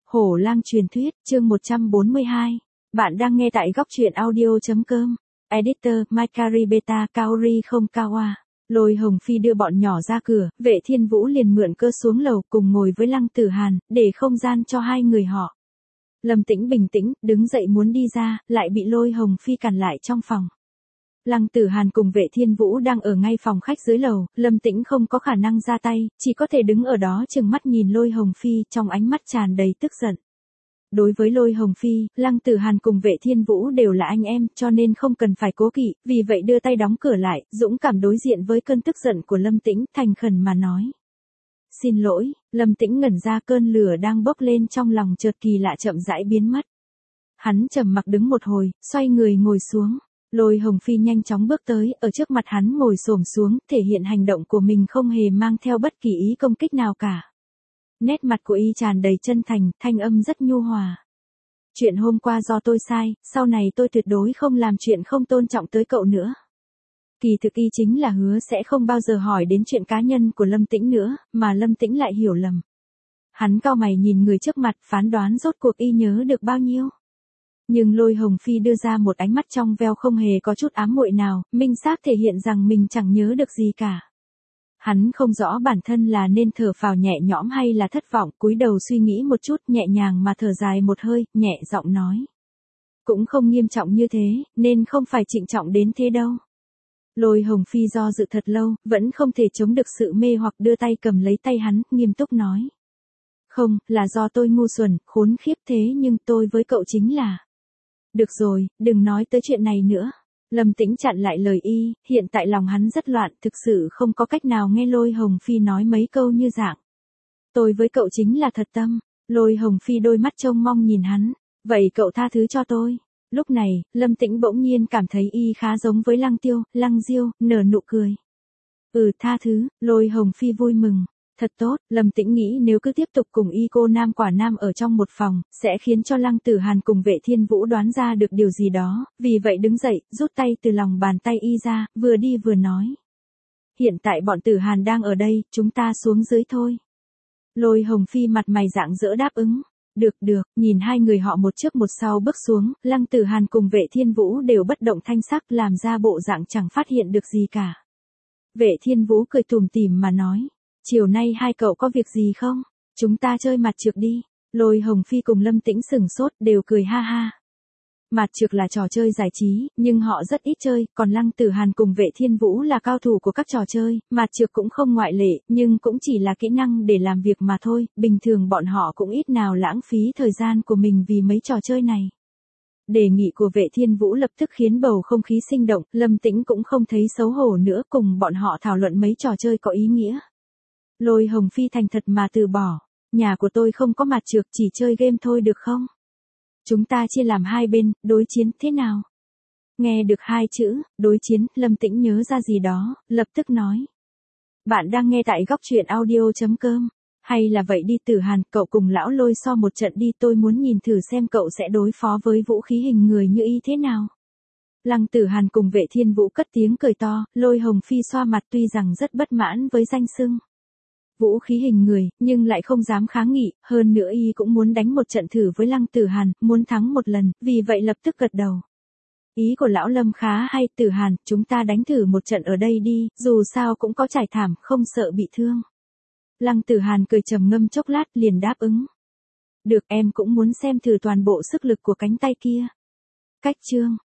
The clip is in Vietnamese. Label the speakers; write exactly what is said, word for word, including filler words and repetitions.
Speaker 1: Hổ lang truyền thuyết, chương một trăm bốn mươi hai. Bạn đang nghe tại góc truyện audio.com. Editor, Makari Beta Kaori không Kawa. Lôi Hồng Phi đưa bọn nhỏ ra cửa, Vệ Thiên Vũ liền mượn cơ xuống lầu cùng ngồi với Lăng Tử Hàn, để không gian cho hai người họ. Lâm Tĩnh bình tĩnh, đứng dậy muốn đi ra, lại bị Lôi Hồng Phi cản lại trong phòng. Lăng Tử Hàn cùng Vệ Thiên Vũ đang ở ngay phòng khách dưới lầu, Lâm Tĩnh không có khả năng ra tay, chỉ có thể đứng ở đó trừng mắt nhìn Lôi Hồng Phi, trong ánh mắt tràn đầy tức giận. Đối với Lôi Hồng Phi, Lăng Tử Hàn cùng Vệ Thiên Vũ đều là anh em, cho nên không cần phải cố kỵ, vì vậy đưa tay đóng cửa lại, dũng cảm đối diện với cơn tức giận của Lâm Tĩnh, thành khẩn mà nói. Xin lỗi, Lâm Tĩnh ngẩn ra, cơn lửa đang bốc lên trong lòng chợt kỳ lạ chậm rãi biến mất. Hắn trầm mặc đứng một hồi, xoay người ngồi xuống. Lôi Hồng Phi nhanh chóng bước tới, ở trước mặt hắn ngồi xổm xuống, thể hiện hành động của mình không hề mang theo bất kỳ ý công kích nào cả. Nét mặt của y tràn đầy chân thành, thanh âm rất nhu hòa. Chuyện hôm qua do tôi sai, sau này tôi tuyệt đối không làm chuyện không tôn trọng tới cậu nữa. Kỳ thực y chính là hứa sẽ không bao giờ hỏi đến chuyện cá nhân của Lâm Tĩnh nữa, mà Lâm Tĩnh lại hiểu lầm. Hắn cau mày nhìn người trước mặt, phán đoán rốt cuộc y nhớ được bao nhiêu. Nhưng Lôi Hồng Phi đưa ra một ánh mắt trong veo không hề có chút ám muội nào, minh xác thể hiện rằng mình chẳng nhớ được gì cả. Hắn không rõ bản thân là nên thở phào nhẹ nhõm hay là thất vọng, cúi đầu suy nghĩ một chút, nhẹ nhàng mà thở dài một hơi, nhẹ giọng nói. Cũng không nghiêm trọng như thế, nên không phải trịnh trọng đến thế đâu. Lôi Hồng Phi do dự thật lâu, vẫn không thể chống được sự mê hoặc, đưa tay cầm lấy tay hắn, nghiêm túc nói. Không, là do tôi ngu xuẩn, khốn khiếp, thế nhưng tôi với cậu chính là... Được rồi, đừng nói tới chuyện này nữa. Lâm Tĩnh chặn lại lời y, hiện tại lòng hắn rất loạn, thực sự không có cách nào nghe Lôi Hồng Phi nói mấy câu như dạng. Tôi với cậu chính là thật tâm. Lôi Hồng Phi đôi mắt trông mong nhìn hắn. Vậy cậu tha thứ cho tôi. Lúc này, Lâm Tĩnh bỗng nhiên cảm thấy y khá giống với Lăng Tiêu, Lăng Diêu, nở nụ cười. Ừ, tha thứ. Lôi Hồng Phi vui mừng. Thật tốt, Lâm Tĩnh nghĩ nếu cứ tiếp tục cùng y cô nam quả nam ở trong một phòng, sẽ khiến cho Lăng Tử Hàn cùng Vệ Thiên Vũ đoán ra được điều gì đó, vì vậy đứng dậy, rút tay từ lòng bàn tay y ra, vừa đi vừa nói. Hiện tại bọn Tử Hàn đang ở đây, chúng ta xuống dưới thôi. Lôi Hồng Phi mặt mày rạng rỡ đáp ứng. Được được, nhìn hai người họ một trước một sau bước xuống, Lăng Tử Hàn cùng Vệ Thiên Vũ đều bất động thanh sắc, làm ra bộ dạng chẳng phát hiện được gì cả. Vệ Thiên Vũ cười tủm tỉm mà nói. Chiều nay hai cậu có việc gì không? Chúng ta chơi mặt trược đi. Lôi Hồng Phi cùng Lâm Tĩnh sửng sốt, đều cười ha ha. Mặt trược là trò chơi giải trí, nhưng họ rất ít chơi, còn Lăng Tử Hàn cùng Vệ Thiên Vũ là cao thủ của các trò chơi, mặt trược cũng không ngoại lệ, nhưng cũng chỉ là kỹ năng để làm việc mà thôi, bình thường bọn họ cũng ít nào lãng phí thời gian của mình vì mấy trò chơi này. Đề nghị của Vệ Thiên Vũ lập tức khiến bầu không khí sinh động, Lâm Tĩnh cũng không thấy xấu hổ nữa, cùng bọn họ thảo luận mấy trò chơi có ý nghĩa. Lôi Hồng Phi thành thật mà từ bỏ. Nhà của tôi không có mặt trược, chỉ chơi game thôi được không? Chúng ta chia làm hai bên, đối chiến thế nào? Nghe được hai chữ, đối chiến, Lâm Tĩnh nhớ ra gì đó, lập tức nói. Bạn đang nghe tại góc truyện audio.com. Hay là vậy đi Tử Hàn, cậu cùng lão Lôi so một trận đi, tôi muốn nhìn thử xem cậu sẽ đối phó với vũ khí hình người như y thế nào. Lăng Tử Hàn cùng Vệ Thiên Vũ cất tiếng cười to, Lôi Hồng Phi xoa mặt tuy rằng rất bất mãn với danh xưng vũ khí hình người, nhưng lại không dám kháng nghị, hơn nữa y cũng muốn đánh một trận thử với Lăng Tử Hàn, muốn thắng một lần, vì vậy lập tức gật đầu. Ý của lão Lâm khá hay, Tử Hàn, chúng ta đánh thử một trận ở đây đi, dù sao cũng có trải thảm, không sợ bị thương. Lăng Tử Hàn cười trầm ngâm chốc lát, liền đáp ứng. Được, em cũng muốn xem thử toàn bộ sức lực của cánh tay kia. Cách chương